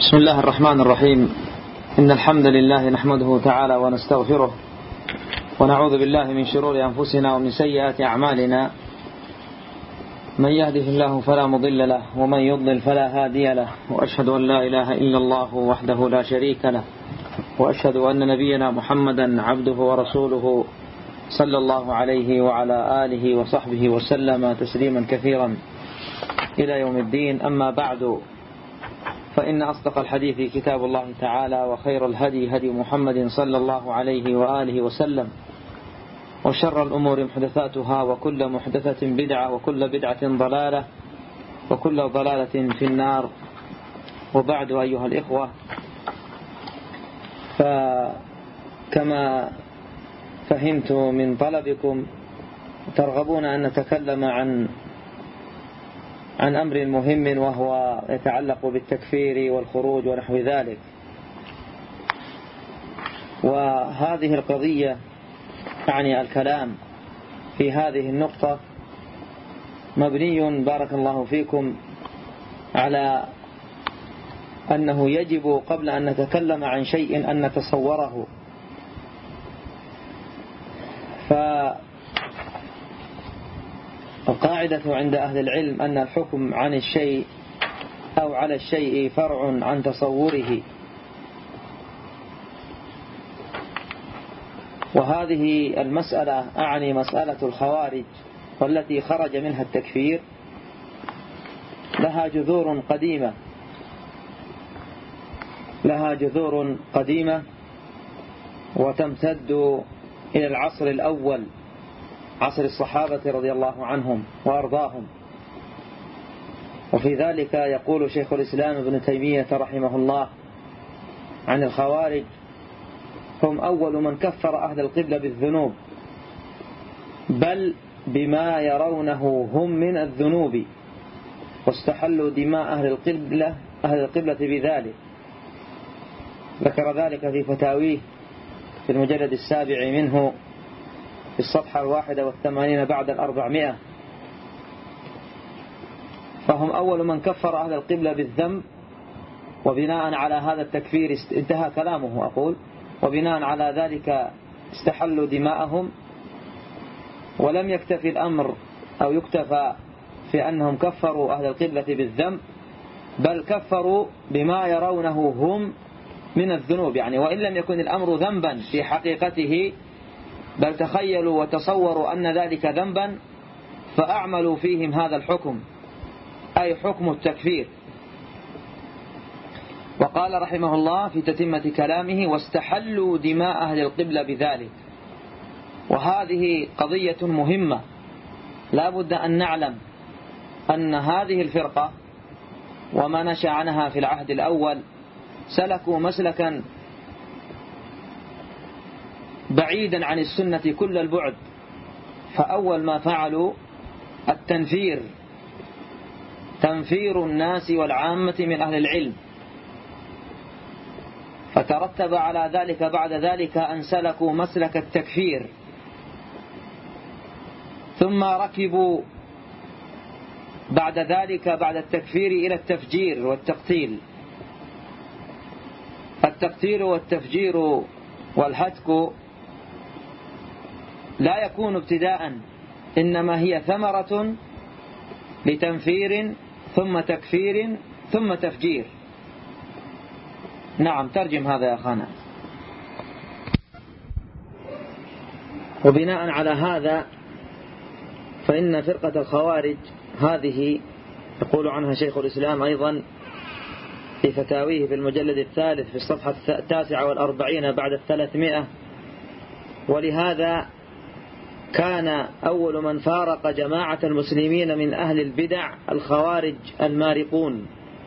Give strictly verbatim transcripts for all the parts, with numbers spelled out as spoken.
بسم الله الرحمن الرحيم. إن الحمد لله نحمده تعالى ونستغفره ونعوذ بالله من شرور أنفسنا ومن سيئات أعمالنا. من يهده الله فلا مضل له ومن يضلل فلا هادي له، وأشهد أن لا إله إلا الله وحده لا شريك له، وأشهد أن نبينا محمدا عبده ورسوله صلى الله عليه وعلى آله وصحبه وسلم تسليما كثيرا إلى يوم الدين. أما بعد، فإن أصدق الحديث كتاب الله تعالى، وخير الهدي هدي محمد صلى الله عليه وآله وسلم، وشر الأمور محدثاتها، وكل محدثة بدعة، وكل بدعة ضلالة، وكل ضلالة في النار. وبعد أيها الإخوة، فكما فهمت من طلبكم ترغبون أن نتكلم عن عن أمر مهم، وهو يتعلق بالتكفير والخروج ونحو ذلك. وهذه القضية يعني الكلام في هذه النقطة مبني بارك الله فيكم على أنه يجب قبل أن نتكلم عن شيء أن نتصوره. فالقاعدة عند أهل العلم أن الحكم عن الشيء أو على الشيء فرع عن تصوره، وهذه المسألة أعني مسألة الخوارج والتي خرج منها التكفير لها جذور قديمة لها جذور قديمة وتمتد إلى العصر الأول، عصر الصحابة رضي الله عنهم وأرضاهم. وفي ذلك يقول شيخ الإسلام ابن تيمية رحمه الله عن الخوارج: هم أول من كفر أهل القبلة بالذنوب، بل بما يرونه هم من الذنوب، واستحلوا دماء أهل القبلة أهل القبلة بذلك. ذكر ذلك في فتاويه في المجلد السابع منه في الصفحة الواحدة والثمانين بعد الأربعمائة. فهم أول من كفر أهل القبلة بالذنب، وبناء على هذا التكفير انتهى كلامه أقول وبناء على ذلك استحلوا دماءهم. ولم يكتفي الأمر أو يكتفى في أنهم كفروا أهل القبلة بالذنب، بل كفروا بما يرونه هم من الذنوب، يعني وإن لم يكن الأمر ذنبا في حقيقته، بل تخيلوا وتصوروا أن ذلك ذنبا فأعملوا فيهم هذا الحكم، أي حكم التكفير. وقال رحمه الله في تتمة كلامه: واستحلوا دماء أهل القبلة بذلك. وهذه قضية مهمة، لا بد أن نعلم أن هذه الفرقة وما نشأ عنها في العهد الأول سلكوا مسلكا بعيدا عن السنة كل البعد. فأول ما فعلوا التنفير، تنفير الناس والعامة من أهل العلم. فترتب على ذلك بعد ذلك أن سلكوا مسلك التكفير، ثم ركبوا بعد ذلك بعد التكفير إلى التفجير والتقتيل. التقتيل والتفجير والهتك لا يكون ابتداء، إنما هي ثمرة لتنفير ثم تكفير ثم تفجير. نعم، ترجم هذا يا أخانا. وبناء على هذا فإن فرقة الخوارج هذه يقول عنها شيخ الإسلام أيضا في فتاويه في المجلد الثالث في الصفحة التاسعة والأربعين بعد الثلاثمائة: ولهذا كان أول من فارق جماعة المسلمين من أهل البدع الخوارج المارقون.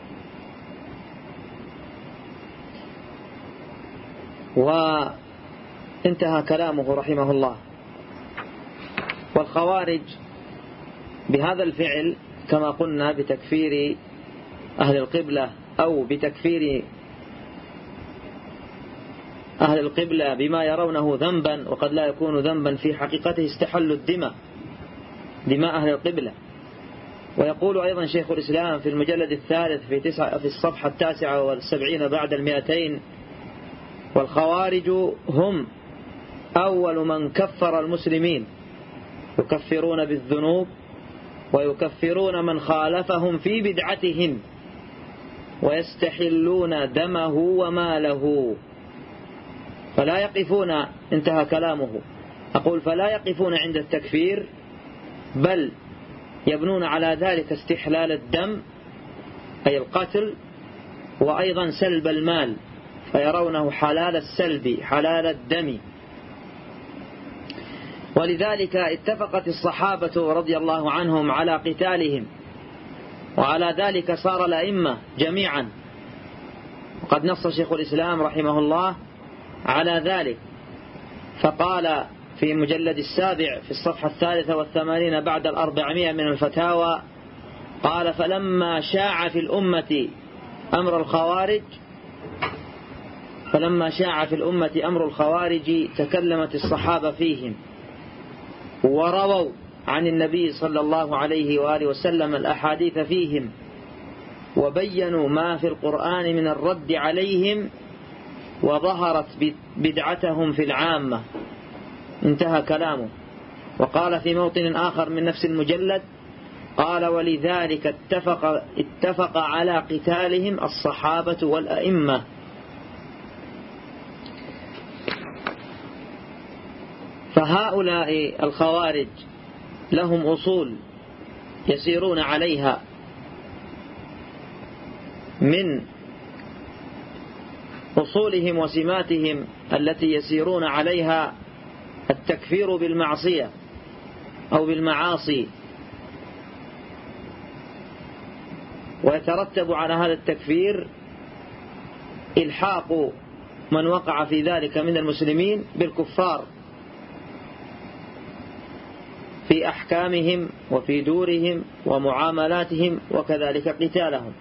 وانتهى كلامه رحمه الله. والخوارج بهذا الفعل كما قلنا بتكفير أهل القبلة أو بتكفير أهل القبلة بما يرونه ذنبا وقد لا يكون ذنبا في حقيقته، استحلوا الدماء دماء أهل القبلة. ويقول أيضا شيخ الإسلام في المجلد الثالث في, تسعة في الصفحة التاسعة والسبعين بعد المئتين: والخوارج هم أول من كفر المسلمين، يكفرون بالذنوب ويكفرون من خالفهم في بدعتهم ويستحلون دمه وماله. فلا يقفون، انتهى كلامه، أقول فلا يقفون عند التكفير، بل يبنون على ذلك استحلال الدم أي القتل، وأيضا سلب المال، فيرونه حلال السلب حلال الدم. ولذلك اتفقت الصحابة رضي الله عنهم على قتالهم، وعلى ذلك صار الأئمة جميعا. وقد نص شيخ الإسلام رحمه الله على ذلك، فقال في مجلد السابع في الصفحة الثالثة والثمانين بعد الأربعمائة من الفتاوى، قال: فلما شاع في الأمة أمر الخوارج فلما شاع في الأمة أمر الخوارج تكلمت الصحابة فيهم، ورووا عن النبي صلى الله عليه وآله وسلم الأحاديث فيهم، وبينوا ما في القرآن من الرد عليهم، وظهرت بدعتهم في العامة. انتهى كلامه. وقال في موطن آخر من نفس المجلد، قال: ولذلك اتفق, اتفق على قتالهم الصحابة والأئمة. فهؤلاء الخوارج لهم أصول يسيرون عليها، من أصولهم وسماتهم التي يسيرون عليها التكفير بالمعصية أو بالمعاصي، ويترتب على هذا التكفير إلحاق من وقع في ذلك من المسلمين بالكفار في أحكامهم وفي دورهم ومعاملاتهم، وكذلك قتالهم.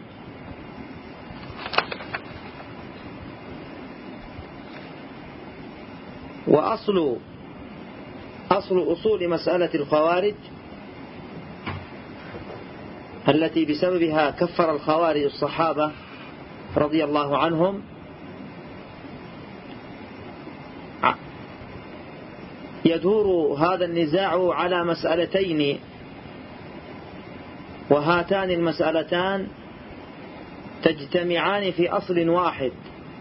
وأصل أصل أصول مسألة الخوارج التي بسببها كفر الخوارج الصحابة رضي الله عنهم يدور هذا النزاع على مسألتين، وهاتان المسألتان تجتمعان في أصل واحد،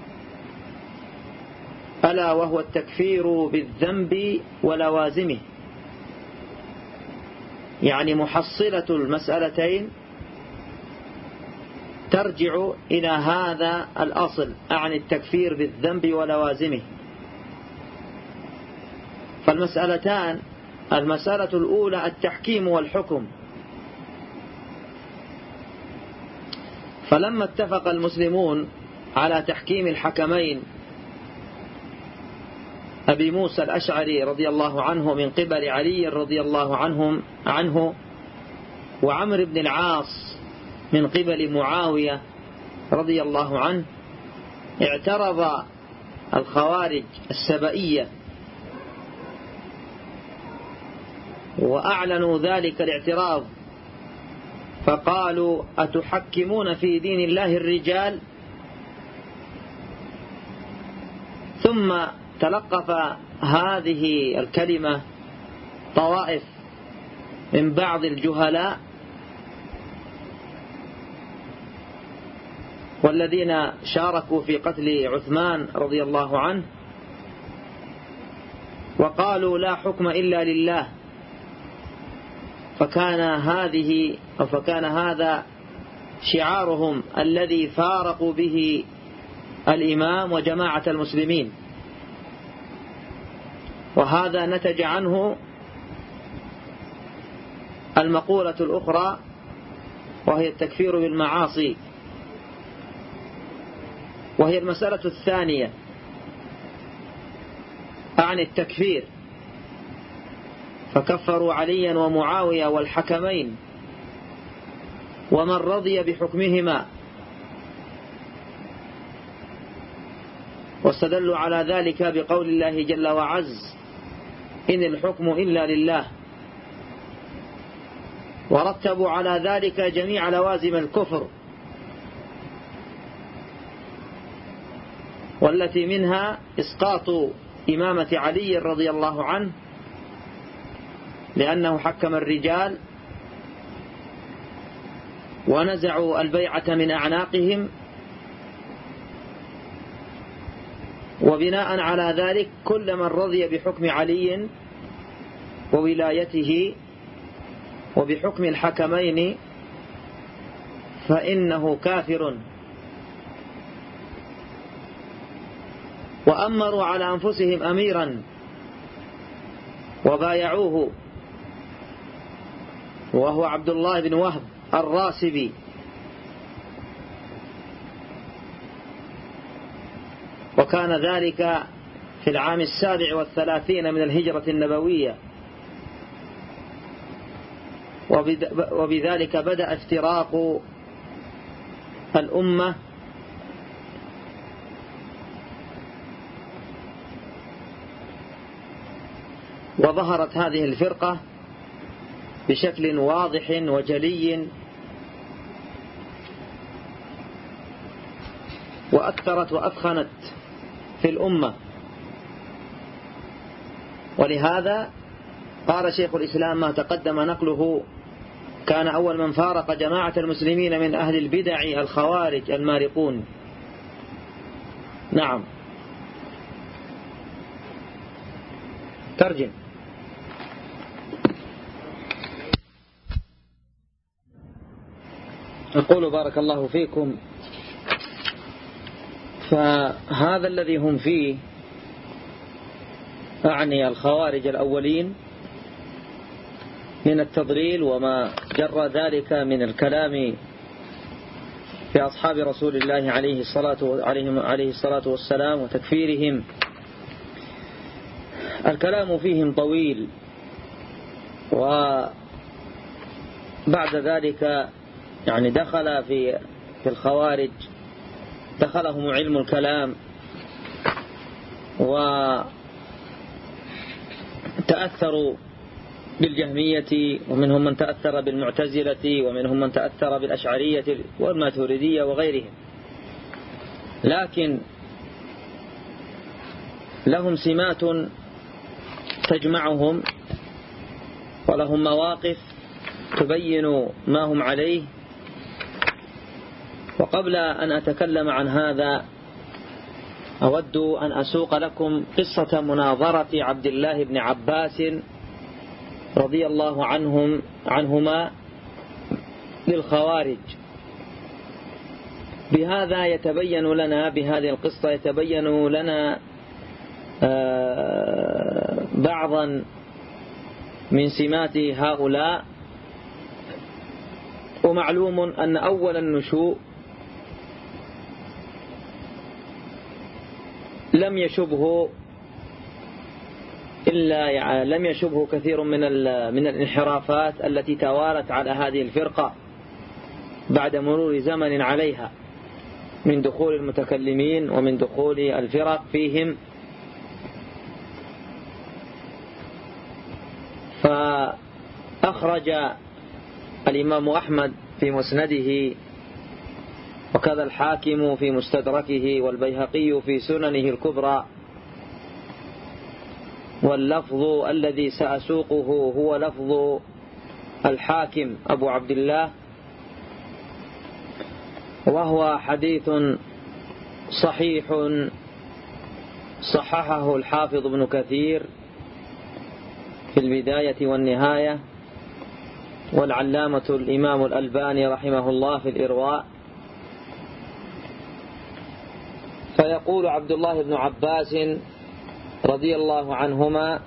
ألا وهو التكفير بالذنب ولوازمه. يعني محصلة المسألتين ترجع إلى هذا الأصل، عن التكفير بالذنب ولوازمه. فالمسألتان: المسألة الأولى التحكيم والحكم. فلما اتفق المسلمون على تحكيم الحكمين أبي موسى الأشعري رضي الله عنه من قبل علي رضي الله عنهم عنه وعمر بن العاص من قبل معاوية رضي الله عنه، اعترض الخوارج السبئية وأعلنوا ذلك الاعتراض، فقالوا: أتحكمون في دين الله الرجال؟ ثم تلقف هذه الكلمة طوائف من بعض الجهلاء والذين شاركوا في قتل عثمان رضي الله عنه، وقالوا: لا حكم إلا لله. فكان هذه أو فكان هذا شعارهم الذي فارقوا به الإمام وجماعة المسلمين. وهذا نتج عنه المقولة الأخرى، وهي التكفير بالمعاصي، وهي المسألة الثانية عن التكفير. فكفروا عليا ومعاوية والحكمين ومن رضي بحكمهما، واستدلوا على ذلك بقول الله جل وعز: إن الحكم إلا لله. ورتبوا على ذلك جميع لوازم الكفر، والتي منها إسقاط إمامة علي رضي الله عنه لأنه حكم الرجال، ونزعوا البيعة من أعناقهم، وبناء على ذلك كل من رضي بحكم علي وولايته وبحكم الحكمين فإنه كافر. وأمروا على أنفسهم أميرا وبايعوه، وهو عبد الله بن وهب الراسبي، وكان ذلك في العام السابع والثلاثين من الهجرة النبوية، وبذلك بدأ افتراق الأمة وظهرت هذه الفرقة بشكل واضح وجلي، وأكثرت وأثخنت في الأمة. ولهذا قال شيخ الإسلام ما تقدم نقله: كان أول من فارق جماعة المسلمين من أهل البدع الخوارج المارقون. نعم. ترجم. أقول بارك الله فيكم، فهذا الذي هم فيه، أعني الخوارج الأولين، من التضليل وما جرى ذلك من الكلام في أصحاب رسول الله عليه الصلاة عليه الصلاة والسلام وتكفيرهم، الكلام فيهم طويل. وبعد ذلك يعني دخل في في الخوارج دخلهم علم الكلام، وتأثروا بالجهمية، ومنهم من تأثر بالمعتزلة، ومنهم من تأثر بالأشعرية والماتريدية وغيرهم. لكن لهم سمات تجمعهم، ولهم مواقف تبين ما هم عليه. وقبل أن أتكلم عن هذا أود أن أسوق لكم قصة مناظرة عبد الله بن عباس رضي الله عنهم عنهما للخوارج. بهذا يتبين لنا بهذه القصة يتبين لنا بعضا من سمات هؤلاء. ومعلوم أن أول النشوء لم يشبه إلا لم يشبه كثير من من الانحرافات التي توالت على هذه الفرقة بعد مرور زمن عليها، من دخول المتكلمين ومن دخول الفرق فيهم. فأخرج الإمام أحمد في مسنده، وكذا الحاكم في مستدركه، والبيهقي في سننه الكبرى، واللفظ الذي سأسوقه هو لفظ الحاكم أبو عبد الله، وهو حديث صحيح صححه الحافظ ابن كثير في البداية والنهاية، والعلامة الإمام الألباني رحمه الله في الإرواء. فيقول عبد الله بن عباس رضي الله عنهما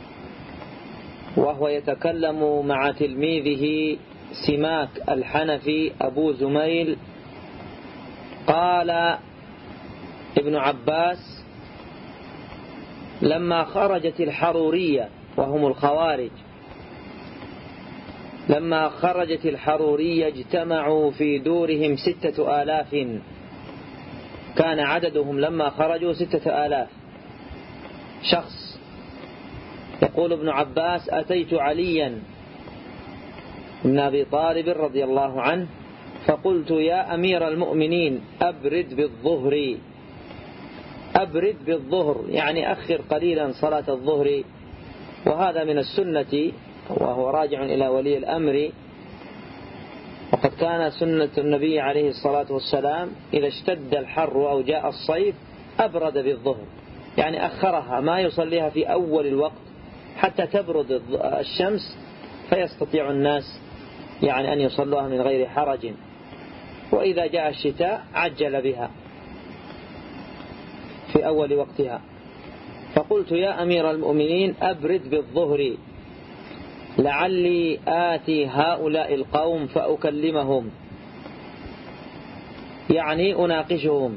وهو يتكلم مع تلميذه سماك الحنفي أبو زميل، قال ابن عباس: لما خرجت الحرورية وهم الخوارج لما خرجت الحرورية اجتمعوا في دورهم ستة آلاف، كان عددهم لما خرجوا ستة آلاف شخص. يقول ابن عباس: أتيت عليا بن أبي طالب رضي الله عنه فقلت يا أمير المؤمنين أبرد بالظهر، أبرد بالظهر يعني أخر قليلا صلاة الظهر، وهذا من السنة وهو راجع إلى ولي الأمر. وقد كان سنة النبي عليه الصلاة والسلام إذا اشتد الحر أو جاء الصيف أبرد بالظهر، يعني أخرها ما يصليها في أول الوقت حتى تبرد الشمس فيستطيع الناس يعني أن يصلوها من غير حرج. وإذا جاء الشتاء عجل بها في أول وقتها. فقلت يا أمير المؤمنين أبرد بالظهر لعلي آتي هؤلاء القوم فأكلمهم، يعني أناقشهم.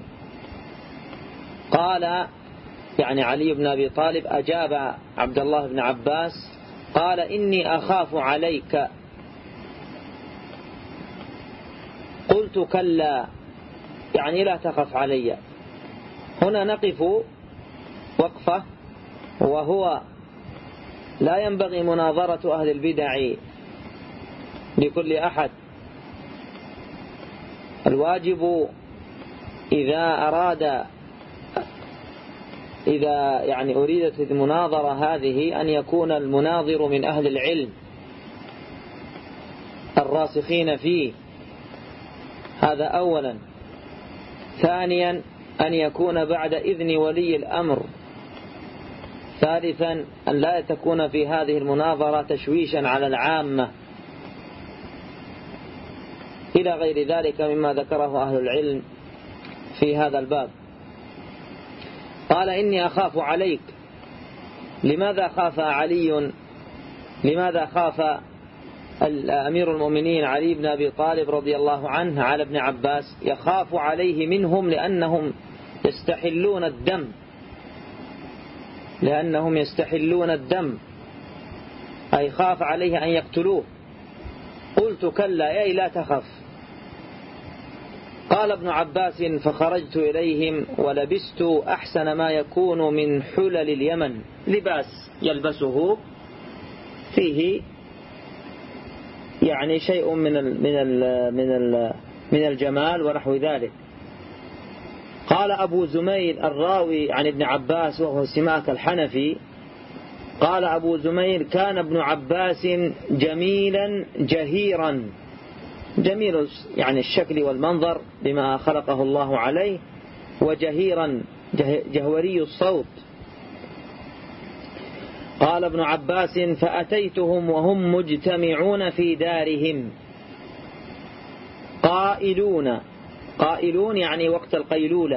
قال يعني علي بن أبي طالب أجاب عبد الله بن عباس قال إني أخاف عليك. قلت كلا، يعني لا تخف علي. هنا نقف وقفة، وهو لا ينبغي مناظرة أهل البدع لكل أحد. الواجب إذا أراد إذا يعني أريدت المناظرة هذه أن يكون المناظر من أهل العلم الراسخين فيه، هذا أولا. ثانيا أن يكون بعد إذن ولي الأمر. ثالثا أن لا تكون في هذه المناظرة تشويشا على العامة، إلى غير ذلك مما ذكره أهل العلم في هذا الباب. قال إني أخاف عليك. لماذا خاف علي لماذا خاف أمير المؤمنين علي بن أبي طالب رضي الله عنه على ابن عباس؟ يخاف عليه منهم لأنهم يستحلون الدم لأنهم يستحلون الدم أي خاف عليه أن يقتلوه. قلت كلا يا لا تخف. قال ابن عباس فخرجت إليهم ولبست أحسن ما يكون من حلل اليمن، لباس يلبسه فيه يعني شيء من ال من ال من ال من الجمال ونحو ذلك. قال أبو زميل الراوي عن ابن عباس وهو سماك الحنفي قال أبو زميل كان ابن عباس جميلا جهيرا، جميل يعني الشكل والمنظر بما خلقه الله عليه، وجهيرا جهوري الصوت. قال ابن عباس فأتيتهم وهم مجتمعون في دارهم قائلون، قائلون يعني وقت القيلولة،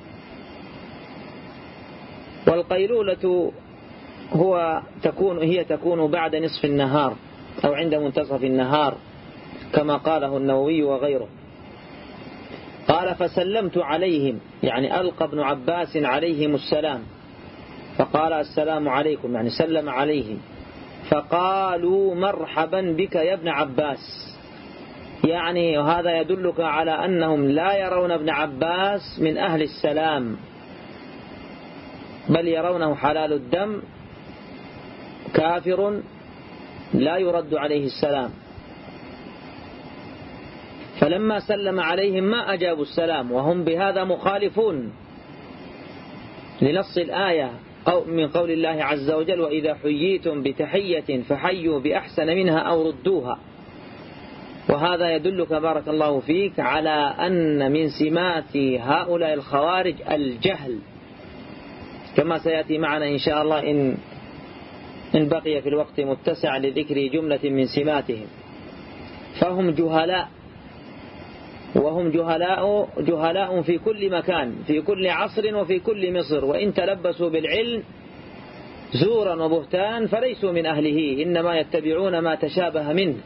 والقيلولة هو تكون هي تكون بعد نصف النهار أو عند منتصف النهار كما قاله النووي وغيره. قال فسلمت عليهم، يعني ألقى ابن عباس عليهم السلام فقال السلام عليكم، يعني سلم عليهم. فقالوا مرحبا بك يا ابن عباس، يعني هذا يدلك على أنهم لا يرون ابن عباس من أهل السلام، بل يرونه حلال الدم كافر لا يرد عليه السلام. فلما سلم عليهم ما أجابوا السلام، وهم بهذا مخالفون لنص الآية أو من قول الله عز وجل وإذا حييتم بتحية فحيوا بأحسن منها أو ردوها. وهذا يدلك بارك الله فيك على أن من سمات هؤلاء الخوارج الجهل، كما سيأتي معنا إن شاء الله إن إن بقي في الوقت متسع لذكر جملة من سماتهم. فهم جهلاء، وهم جهلاء جهلاء في كل مكان في كل عصر وفي كل مصر، وإن تلبسوا بالعلم زورا وبهتان فليسوا من أهله، إنما يتبعون ما تشابه منه.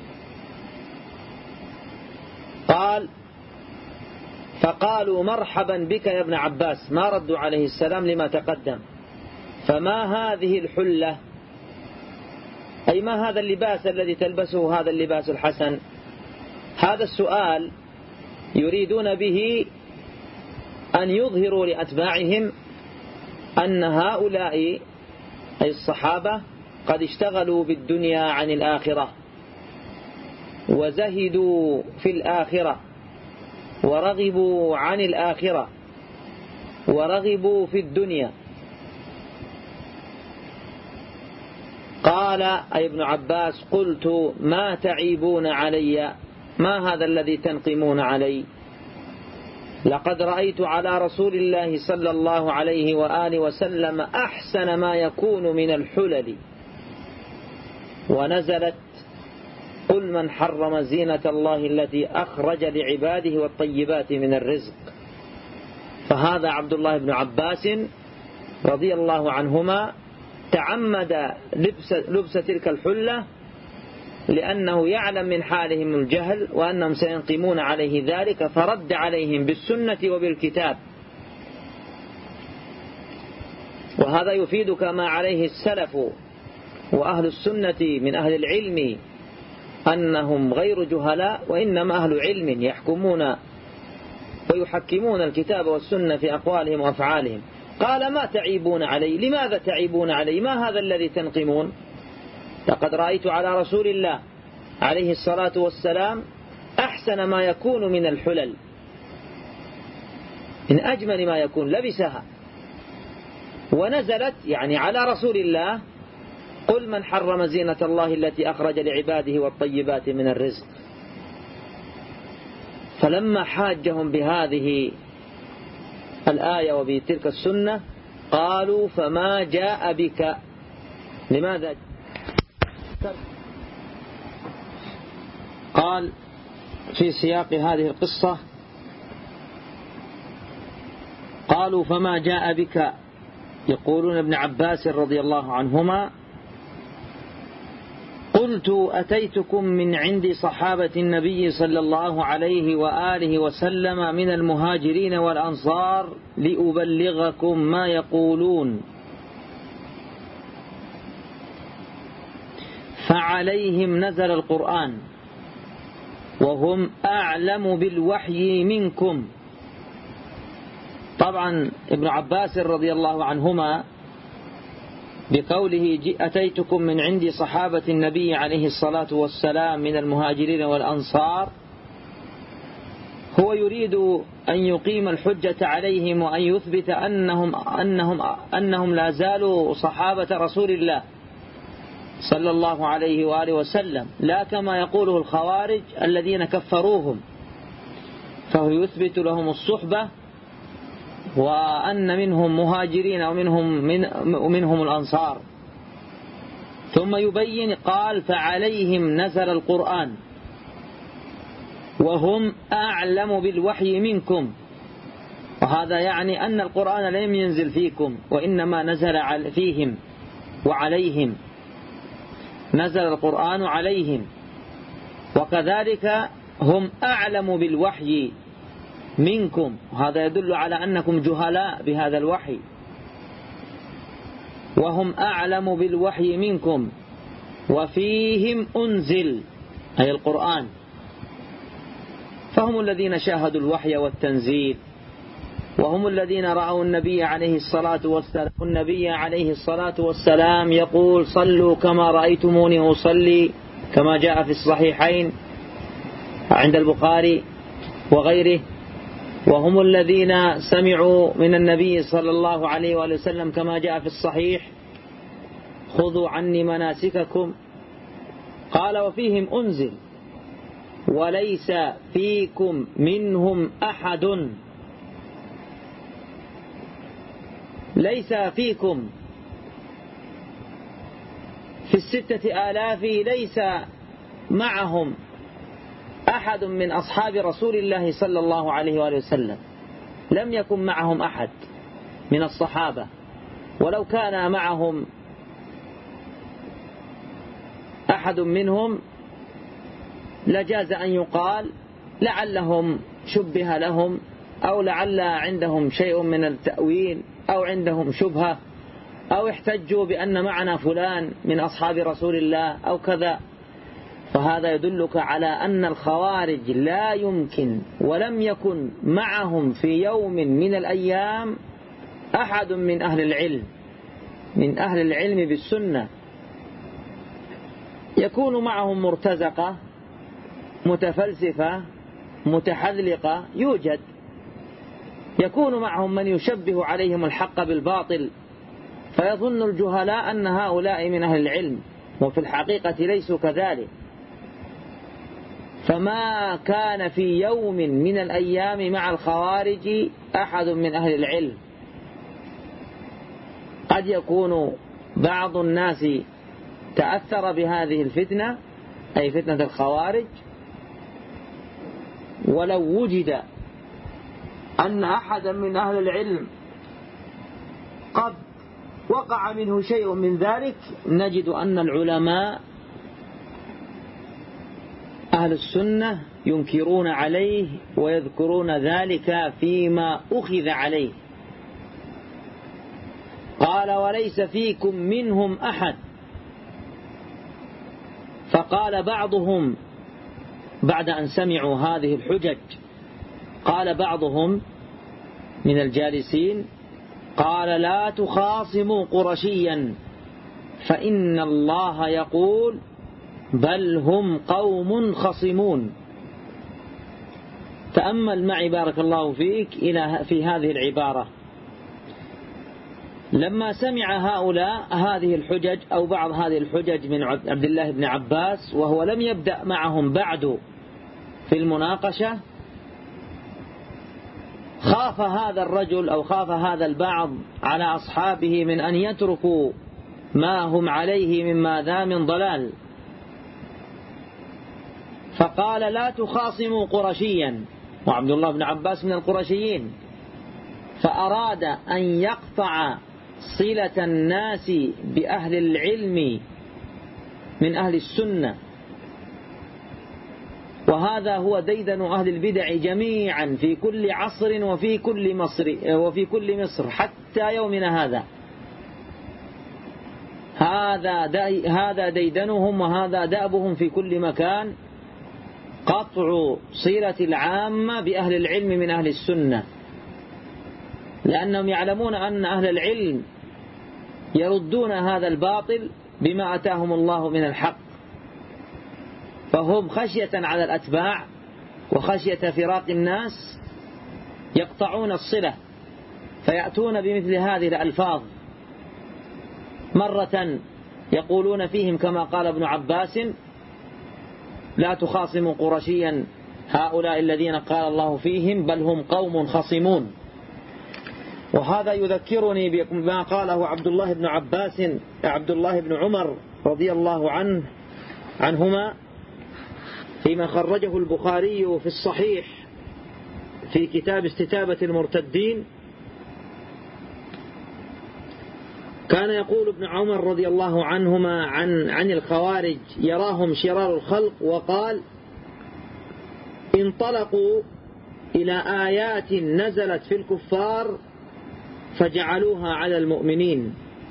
قال فقالوا مرحبا بك يا ابن عباس، ما ردوا عليه السلام لما تقدم. فما هذه الحلة، أي ما هذا اللباس الذي تلبسه هذا اللباس الحسن؟ هذا السؤال يريدون به أن يظهروا لأتباعهم أن هؤلاء أي الصحابة قد اشتغلوا بالدنيا عن الآخرة، وزهدوا في الآخرة ورغبوا عن الآخرة ورغبوا في الدنيا. قال أي ابن عباس: قلت ما تعيبون علي؟ ما هذا الذي تنقمون علي؟ لقد رأيت على رسول الله صلى الله عليه وآله وسلم أحسن ما يكون من الحلل. ونزلت: قل من حرم زينة الله التي أخرج لعباده والطيبات من الرزق. فهذا عبد الله بن عباس رضي الله عنهما تعمد لبس, لبس تلك الحلة لأنه يعلم من حالهم الجهل وأنهم سينقمون عليه ذلك، فرد عليهم بالسنة وبالكتاب. وهذا يفيدك ما عليه السلف وأهل السنة من أهل العلم، أنهم غير جهلاء وإنما أهل علم يحكمون ويحكمون الكتاب والسنة في أقوالهم وأفعالهم. قال: ما تعيبون علي؟ لماذا تعيبون علي؟ ما هذا الذي تنقمون؟ لقد رأيت على رسول الله عليه الصلاة والسلام أحسن ما يكون من الحلل، من أجمل ما يكون، لبسها. ونزلت يعني على رسول الله: قل من حرم زينة الله التي أخرج لعباده والطيبات من الرزق. فلما حاجهم بهذه الآية وبتلك السنة قالوا: فما جاء بك؟ لماذا؟ قال في سياق هذه القصة: قالوا: فما جاء بك؟ يقولون ابن عباس رضي الله عنهما: قلت أتيتكم من عند صحابة النبي صلى الله عليه وآله وسلم من المهاجرين والأنصار لأبلغكم ما يقولون، فعليهم نزل القرآن وهم أعلم بالوحي منكم. طبعا ابن عباس رضي الله عنهما بقوله أتيتكم من عند صحابة النبي عليه الصلاة والسلام من المهاجرين والأنصار، هو يريد أن يقيم الحجة عليهم وأن يثبت أنهم, أنهم, أنهم لا زالوا صحابة رسول الله صلى الله عليه وآله وسلم، لا كما يقوله الخوارج الذين كفروهم. فهو يثبت لهم الصحبة وأن منهم مهاجرين ومنهم, من ومنهم الأنصار. ثم يبين قال: فعليهم نزل القرآن وهم أعلم بالوحي منكم. وهذا يعني أن القرآن لم ينزل فيكم وإنما نزل فيهم وعليهم، نزل القرآن عليهم. وكذلك هم أعلم بالوحي منكم، وهذا يدل على أنكم جهلاء بهذا الوحي. وهم أعلم بالوحي منكم وفيهم أنزل، أي القرآن، فهم الذين شاهدوا الوحي والتنزيل، وهم الذين رأوا النبي عليه الصلاة والسلام النبي عليه الصلاة والسلام يقول: صلوا كما رأيتموني أصلي، كما جاء في الصحيحين عند البخاري وغيره. وهم الذين سمعوا من النبي صلى الله عليه وآله وسلم كما جاء في الصحيح: خذوا عني مناسككم. قال: وفيهم أنزل وليس فيكم منهم أحد. ليس فيكم في الستة آلاف ليس معهم أحد من أصحاب رسول الله صلى الله عليه وآله وسلم، لم يكن معهم أحد من الصحابة. ولو كان معهم أحد منهم لجاز أن يقال لعلهم شبه لهم، أو لعل عندهم شيء من التأويل، أو عندهم شبهة، أو احتجوا بأن معنا فلان من أصحاب رسول الله أو كذا. فهذا يدلك على أن الخوارج لا يمكن ولم يكن معهم في يوم من الأيام أحد من أهل العلم من أهل العلم بالسنة. يكون معهم مرتزقة متفلسفة متحذلقة يوجد، يكون معهم من يشبه عليهم الحق بالباطل، فيظن الجهلاء أن هؤلاء من أهل العلم، وفي الحقيقة ليسوا كذلك. فما كان في يوم من الأيام مع الخوارج أحد من أهل العلم. قد يكون بعض الناس تأثر بهذه الفتنة، أي فتنة الخوارج، ولو وجد أن أحدا من أهل العلم قد وقع منه شيء من ذلك، نجد أن العلماء أهل السنة ينكرون عليه ويذكرون ذلك فيما أخذ عليه. قال: وليس فيكم منهم أحد. فقال بعضهم بعد أن سمعوا هذه الحجج، قال بعضهم من الجالسين: قال: لا تخاصموا قرشيا فإن الله يقول بل هم قوم خصمون. تأمل معي بارك الله فيك إلى في هذه العبارة. لما سمع هؤلاء هذه الحجج أو بعض هذه الحجج من عبد الله بن عباس، وهو لم يبدأ معهم بعد في المناقشة، خاف هذا الرجل أو خاف هذا البعض على أصحابه من أن يتركوا ما هم عليه مما ذا من ضلال، فقال: لا تخاصموا قرشيا، وعبد الله بن عباس من القرشيين، فأراد أن يقطع صلة الناس بأهل العلم من أهل السنة. وهذا هو ديدن أهل البدع جميعا في كل عصر وفي كل مصر وفي كل مصر حتى يومنا هذا. هذا دي هذا ديدنهم وهذا دأبهم في كل مكان، قطع صلة العامة بأهل العلم من أهل السنة، لأنهم يعلمون أن أهل العلم يردون هذا الباطل بما أتاهم الله من الحق، فهم خشية على الأتباع وخشية فراق الناس يقطعون الصلة، فيأتون بمثل هذه الألفاظ. مرة يقولون فيهم كما قال ابن عباس: لا تخاصموا قرشيا هؤلاء الذين قال الله فيهم بل هم قوم خصمون. وهذا يذكرني بما قاله عبد الله بن عباس عبد الله بن عمر رضي الله عنه عنهما فيما خرجه البخاري في الصحيح في كتاب استتابة المرتدين. كان يقول ابن عمر رضي الله عنهما عن عن الخوارج: يراهم شرار الخلق، وقال: انطلقوا إلى آيات نزلت في الكفار فجعلوها على المؤمنين.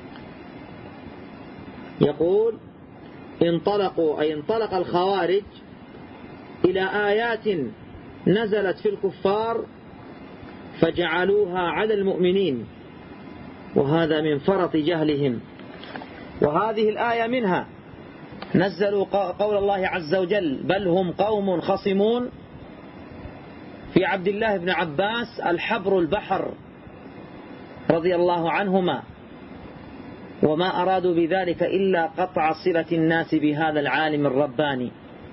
يقول: انطلقوا أي انطلق الخوارج إلى آيات نزلت في الكفار فجعلوها على المؤمنين، وهذا من فرط جهلهم. وهذه الآية منها نزلوا قول الله عز وجل: بل هم قوم خصمون، في عبد الله بن عباس الحبر البحر رضي الله عنهما، وما أرادوا بذلك إلا قطع صلة الناس بهذا العالم الرباني.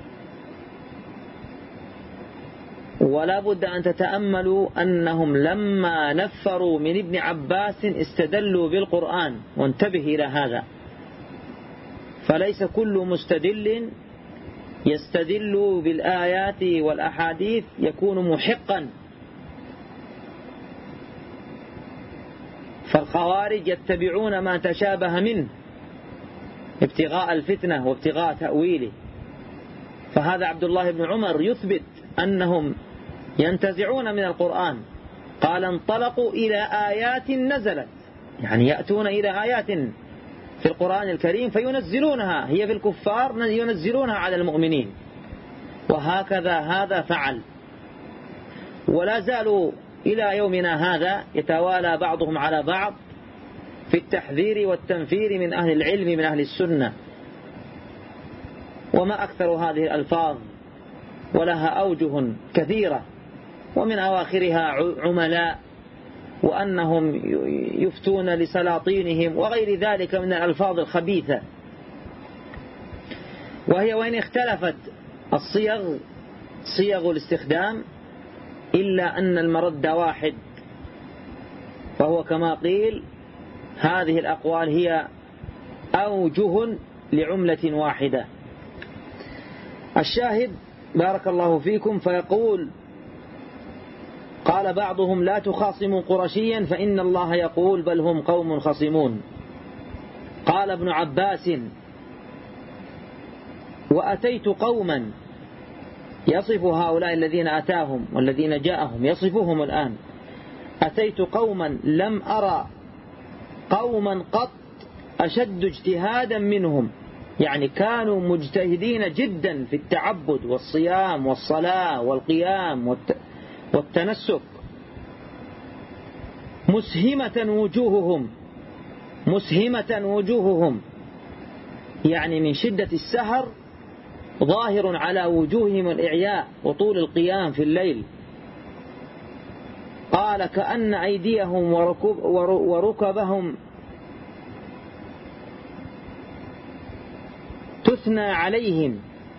ولا بد أن تتأملوا أنهم لما نفروا من ابن عباس استدلوا بالقرآن، وانتبه إلى هذا، فليس كل مستدل يستدل بالآيات والأحاديث يكون محقا. فالخوارج يتبعون ما تشابه منه ابتغاء الفتنة وابتغاء تأويله. فهذا عبد الله بن عمر يثبت أنهم ينتزعون من القرآن. قال: انطلقوا إلى آيات نزلت، يعني يأتون إلى آيات في القرآن الكريم فينزلونها، هي في الكفار ينزلونها على المؤمنين. وهكذا هذا فعل، ولا زالوا إلى يومنا هذا يتوالى بعضهم على بعض في التحذير والتنفير من أهل العلم من أهل السنة. وما أكثر هذه الألفاظ ولها أوجه كثيرة، ومن أواخرها عملاء، وأنهم يفتون لسلاطينهم وغير ذلك من الألفاظ الخبيثة. وهي وإن اختلفت الصيغ صيغ الاستخدام إلا أن المرد واحد، فهو كما قيل هذه الأقوال هي أوجه لعملة واحدة. الشاهد بارك الله فيكم، فيقول قال بعضهم لا تخاصموا قرشيا فإن الله يقول بل هم قوم خصمون. قال ابن عباس وأتيت قوما، يصف هؤلاء الذين أتاهم والذين جاءهم يصفهم الآن، أتيت قوما لم أرى قوما قط أشد اجتهادا منهم، يعني كانوا مجتهدين جدا في التعبد والصيام والصلاة والقيام والتنسك، مسهمة وجوههم مسهمة وجوههم يعني من شدة السهر ظاهر على وجوههم الإعياء وطول القيام في الليل. قال كأن أيديهم وركب وركبهم تثنى عليهم،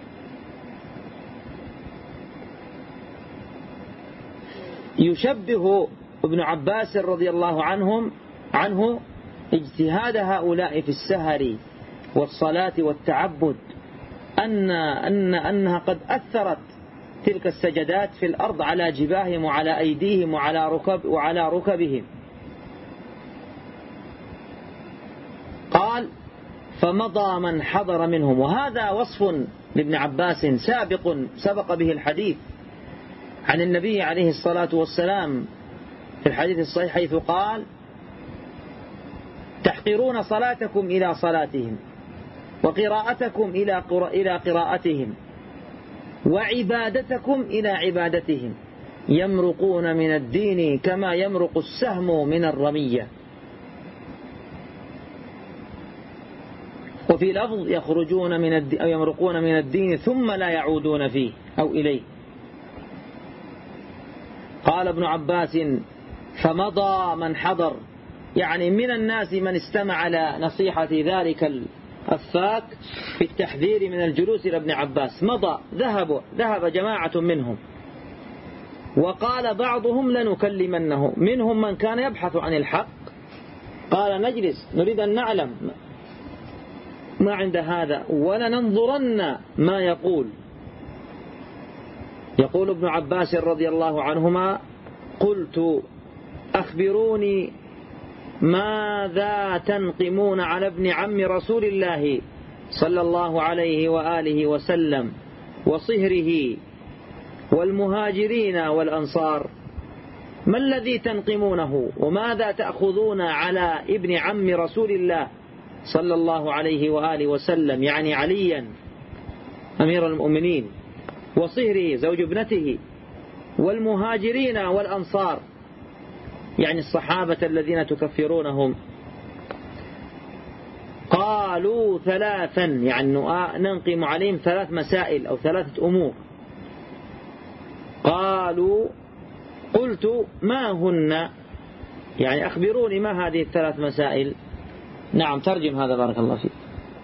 يشبه ابن عباس رضي الله عنهم عنه اجتهاد هؤلاء في السهر والصلاة والتعبد أن أن أنها قد أثرت تلك السجدات في الأرض على جباههم وعلى أيديهم وعلى ركب وعلى ركبهم. قال فمضى من حضر منهم، وهذا وصف لابن عباس سابق سبق به الحديث عن النبي عليه الصلاة والسلام في الحديث الصحيح حيث قال تحقرون صلاتكم إلى صلاتهم وقراءتكم إلى قراءتهم وعبادتكم إلى عبادتهم، يمرقون من الدين كما يمرق السهم من الرمية. وفي لفظ يخرجون من الدين أو يمرقون من الدين ثم لا يعودون فيه أو إليه. قال ابن عباس فمضى من حضر، يعني من الناس من استمع على نصيحة ذلك الأفاك في التحذير من الجلوس إلى ابن عباس، مضى ذهب ذهب جماعة منهم. وقال بعضهم لنكلمنه، منهم من كان يبحث عن الحق قال نجلس نريد أن نعلم ما عند هذا ولننظرن ما يقول. يقول ابن عباس رضي الله عنهما قلت أخبروني ماذا تنقمون على ابن عم رسول الله صلى الله عليه وآله وسلم وصهره والمهاجرين والأنصار، ما الذي تنقمونه وماذا تأخذون على ابن عم رسول الله صلى الله عليه وآله وسلم، يعني عليا أمير المؤمنين، وصهره زوج ابنته، والمهاجرين والأنصار يعني الصحابة الذين تكفرونهم. قالوا ثلاثا، يعني ننقم عليهم ثلاث مسائل أو ثلاثة أمور. قالوا قلت ما هن، يعني أخبروني ما هذه الثلاث مسائل. نعم ترجم هذا بارك الله فيك.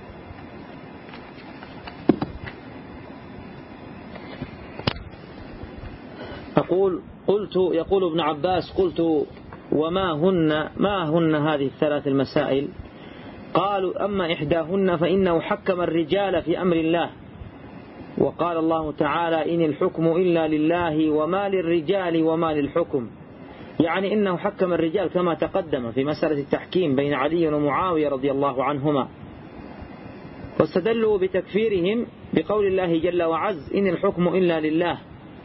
أقول قلت يقول ابن عباس قلت وما هن ما هن هذه الثلاث المسائل؟ قالوا أما إحداهن فإنه حكم الرجال في أمر الله، وقال الله تعالى إن الحكم إلا لله وما للرجال وما للحكم، يعني إنه حكم الرجال كما تقدم في مسألة التحكيم بين علي ومعاوية رضي الله عنهما، واستدلوا بتكفيرهم بقول الله جل وعز إن الحكم إلا لله.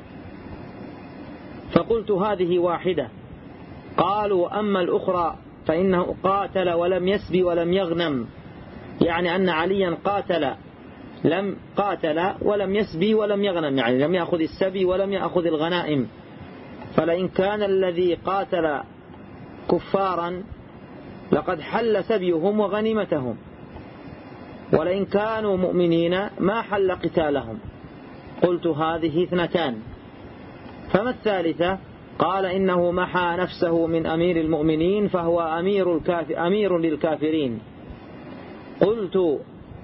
فقلت هذه واحدة. قالوا أما الأخرى فإنه قاتل ولم يسبي ولم يغنم، يعني أن عليا قاتل لم قاتل ولم يسبي ولم يغنم، يعني لم يأخذ السبي ولم يأخذ الغنائم. فلئن كان الذي قاتل كفارا لقد حل سبيهم وغنيمتهم، ولئن كانوا مؤمنين ما حل قتالهم. قلت هذه اثنتان. فما الثالثة؟ قال إنه محى نفسه من أمير المؤمنين فهو أمير, الكاف أمير للكافرين. قلت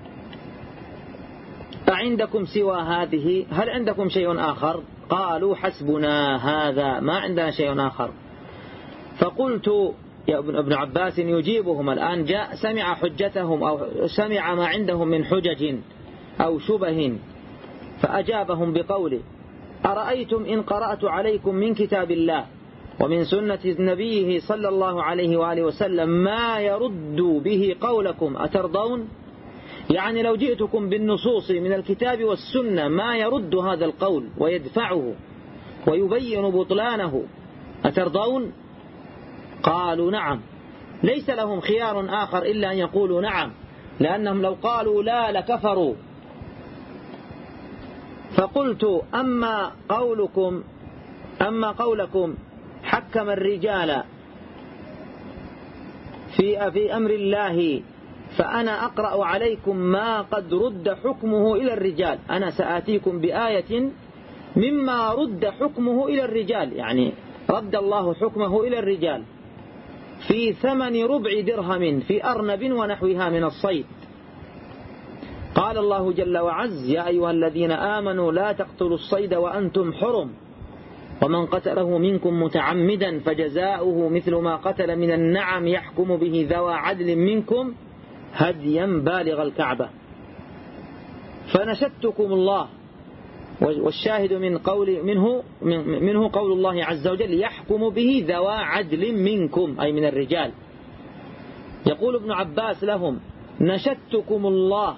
أعندكم سوى هذه؟ هل عندكم شيء آخر؟ قالوا حسبنا هذا، ما عندنا شيء آخر. فقلت يا ابن عباس يجيبهم الآن، جاء سمع حجتهم أو سمع ما عندهم من حجج أو شبه، فأجابهم بقوله: أرأيتم إن قرأت عليكم من كتاب الله ومن سنة نبيه صلى الله عليه وآله وسلم ما يرد به قولكم أترضون؟ يعني لو جئتكم بالنصوص من الكتاب والسنة ما يرد هذا القول ويدفعه ويبين بطلانه أترضون؟ قالوا نعم. ليس لهم خيار آخر إلا أن يقولوا نعم، لأنهم لو قالوا لا لكفروا. فقلت أما قولكم أما قولكم حكم الرجال في في أمر الله، فأنا أقرأ عليكم ما قد رد حكمه إلى الرجال. أنا سآتيكم بآية مما رد حكمه إلى الرجال، يعني رد الله حكمه إلى الرجال في ثمن ربع درهم في أرنب ونحوها من الصيد. قال الله جل وعز: يا أيها الذين آمنوا لا تقتلوا الصيد وأنتم حرم، ومن قتله منكم متعمدا فجزاؤه مثل ما قتل من النعم يحكم به ذوى عدل منكم هديا بالغ الكعبة. فنشدتكم الله، والشاهد من قول منه منه قول الله عز وجل: يحكم به ذوى عدل منكم، أي من الرجال. يقول ابن عباس لهم: نشدتكم الله،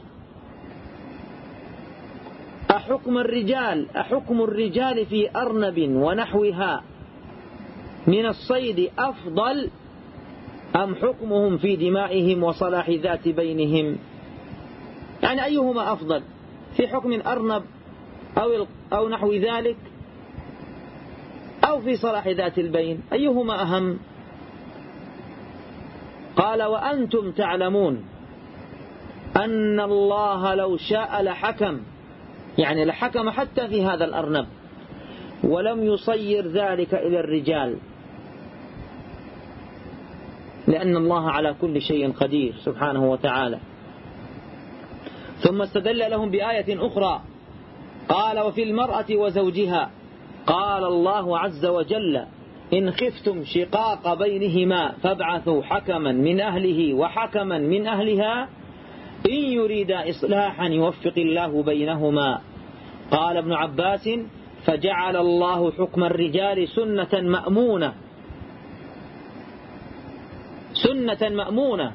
أحكم الرجال أحكم الرجال في أرنب ونحوها من الصيد أفضل أم حكمهم في دمائهم وصلاح ذات بينهم؟ يعني أيهما أفضل، في حكم الأرنب أو أو نحو ذلك، أو في صلاح ذات البين؟ أيهما أهم؟ قال: وأنتم تعلمون أن الله لو شاء لحكم، يعني لحكم حتى في هذا الأرنب، ولم يصير ذلك إلى الرجال، لأن الله على كل شيء قدير سبحانه وتعالى. ثم استدل لهم بآية أخرى، قال: وفي المرأة وزوجها، قال الله عز وجل: إن خفتم شقاق بينهما فابعثوا حكما من أهله وحكما من أهلها إن يريد إصلاحا يوفق الله بينهما. قال ابن عباس: فجعل الله حكم الرجال سنة مأمونة سنة مأمونة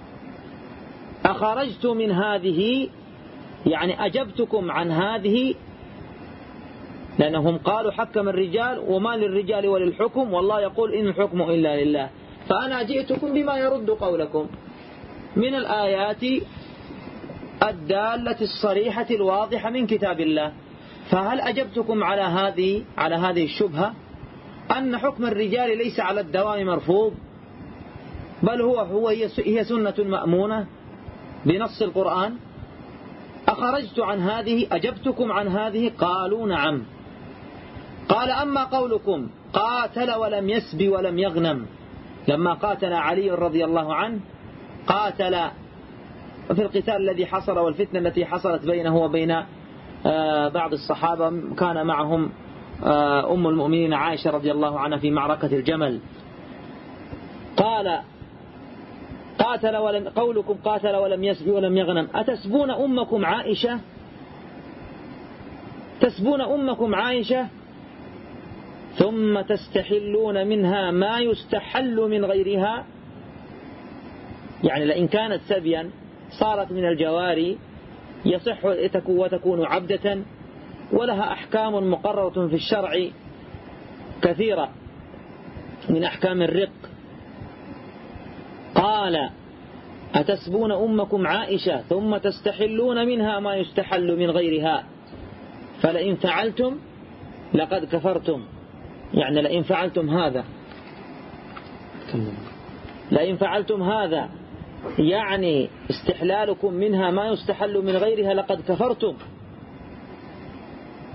أخرجت من هذه، يعني أجبتكم عن هذه، لأنهم قالوا حكم الرجال وما للرجال وللحكم، والله يقول إن الحكم إلا لله. فأنا جئتكم بما يرد قولكم من الآيات الدالة الصريحة الواضحة من كتاب الله. فهل أجبتكم على هذه على هذه الشبهة أن حكم الرجال ليس على الدوام مرفوض، بل هو هو هي سنة مأمونة بنص القرآن؟ أخرجت عن هذه، أجبتكم عن هذه؟ قالوا نعم. قال: أما قولكم قاتل ولم يسب ولم يغنم، لما قاتل علي رضي الله عنه قاتل في القتال الذي حصل والفتنة التي حصلت بينه وبين بعض الصحابة، كان معهم أم المؤمنين عائشة رضي الله عنها في معركة الجمل. قال: قاتل ولم قولكم قاتل ولم يسب ولم يغنم، أتسبون أمكم عائشة؟ تسبون أمكم عائشة ثم تستحلون منها ما يستحل من غيرها؟ يعني لئن كانت سبيا صارت من الجواري يصح وتكون عبدة، ولها أحكام مقررة في الشرع كثيرة من أحكام الرق. قال: أتسبون أمكم عائشة ثم تستحلون منها ما يستحل من غيرها، فلئن فعلتم لقد كفرتم. يعني لئن فعلتم هذا لئن فعلتم هذا يعني استحلالكم منها ما يستحل من غيرها لقد كفرتم.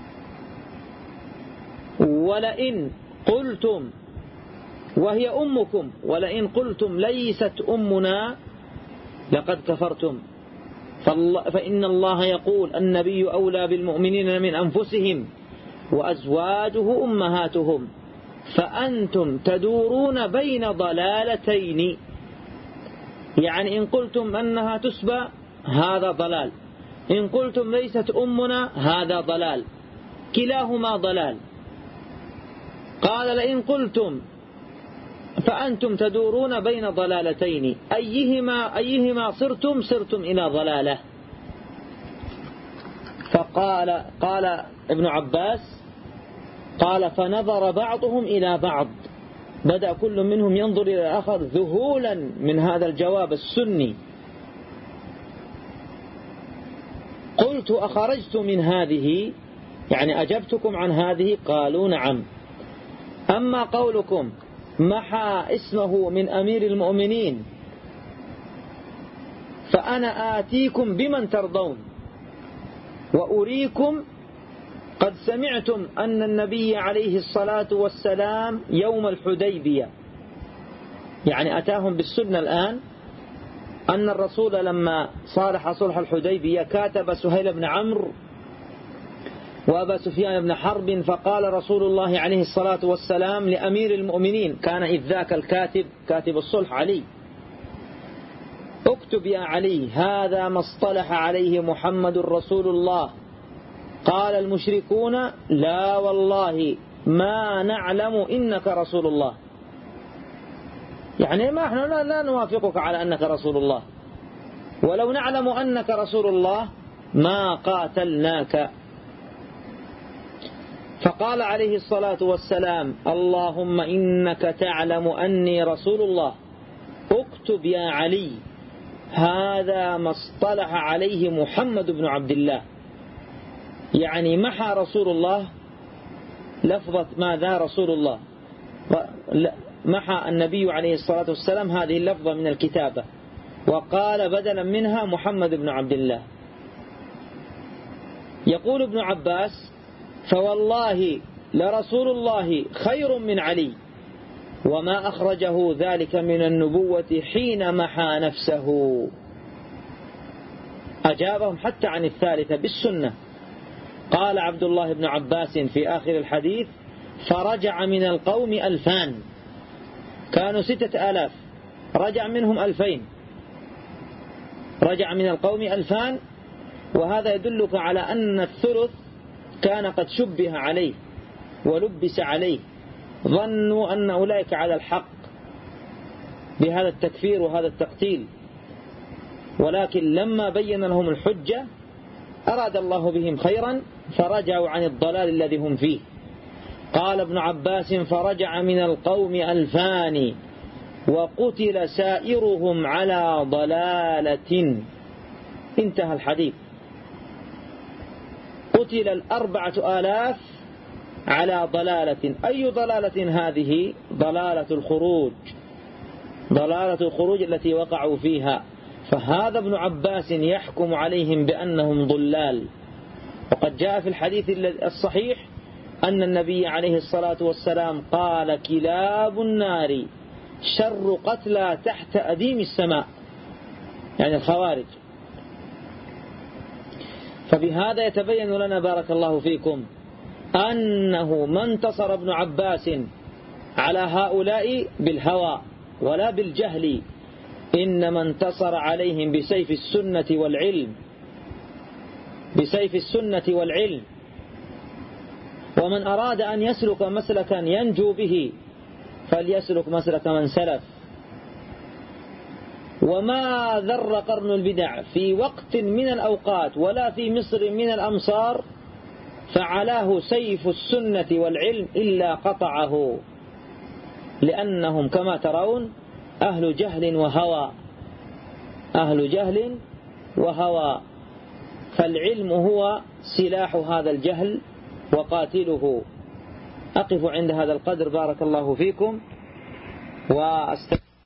ولئن قلتم وهي أمكم ولئن قلتم ليست أمنا لقد كفرتم، فإن الله يقول النبي أولى بالمؤمنين من أنفسهم وأزواجه أمهاتهم، فأنتم تدورون بين ضلالتين. يعني إن قلتم أنها تسبى هذا ضلال، إن قلتم ليست أمنا هذا ضلال، كلاهما ضلال. قال لئن قلتم فأنتم تدورون بين ضلالتين أيهما أيهما صرتم صرتم إلى ضلالة. فقال قال ابن عباس قال فنظر بعضهم إلى بعض، بدأ كل منهم ينظر إلى الآخر ذهولا من هذا الجواب السني. قلت أخرجت من هذه، يعني أجبتكم عن هذه؟ قالوا نعم. أما قولكم محى اسمه من أمير المؤمنين فأنا آتيكم بمن ترضون وأريكم. قد سمعتم أن النبي عليه الصلاة والسلام يوم الحديبية، يعني أتاهم بالسنة الآن أن الرسول لما صالح صلح الحديبية كاتب سهيل بن عمرو وأبا سفيان بن حرب، فقال رسول الله عليه الصلاة والسلام لأمير المؤمنين، كان إذ ذاك الكاتب كاتب الصلح علي، اكتب يا علي هذا ما اصطلح عليه محمد رسول الله. قال المشركون لا والله ما نعلم إنك رسول الله، يعني ما احنا لا, لا نوافقك على أنك رسول الله، ولو نعلم أنك رسول الله ما قاتلناك. فقال عليه الصلاة والسلام اللهم إنك تعلم أني رسول الله، اكتب يا علي هذا ما اصطلح عليه محمد بن عبد الله. يعني محى رسول الله لفظة ماذا رسول الله، محى النبي عليه الصلاة والسلام هذه اللفظة من الكتابة، وقال بدلا منها محمد بن عبد الله. يقول ابن عباس فوالله لرسول الله خير من علي، وما أخرجه ذلك من النبوة حين محى نفسه. أجابهم حتى عن الثالثة بالسنة. قال عبد الله بن عباس في آخر الحديث فرجع من القوم ألفان، كانوا ستة آلاف رجع منهم ألفين، رجع من القوم ألفان. وهذا يدلك على أن الثلث كان قد شبه عليه ولبس عليه، ظنوا أن أولئك على الحق بهذا التكفير وهذا التقتيل، ولكن لما بين لهم الحجة أراد الله بهم خيرا فرجعوا عن الضلال الذي هم فيه. قال ابن عباس فرجع من القوم ألفان وقتل سائرهم على ضلالة. انتهى الحديث. قتل الأربعة آلاف على ضلالة. أي ضلالة هذه؟ ضلالة الخروج، ضلالة الخروج التي وقعوا فيها. فهذا ابن عباس يحكم عليهم بأنهم ضلال. وقد جاء في الحديث الصحيح أن النبي عليه الصلاة والسلام قال كلاب النار شر قتلى تحت أديم السماء، يعني الخوارج. فبهذا يتبين لنا بارك الله فيكم أنه ما انتصر ابن عباس على هؤلاء بالهوى ولا بالجهل، إنما انتصر عليهم بسيف السنة والعلم، بسيف السنة والعلم. ومن أراد أن يسلك مسلكا ينجو به فليسلك مسلك من سلف. وما ذر قرن البدع في وقت من الأوقات ولا في مصر من الأمصار فعلاه سيف السنة والعلم إلا قطعه، لأنهم كما ترون أهل جهل وهوى، أهل جهل وهوى. فالعلم هو سلاح هذا الجهل وقاتله. أقف عند هذا القدر بارك الله فيكم وأستغفر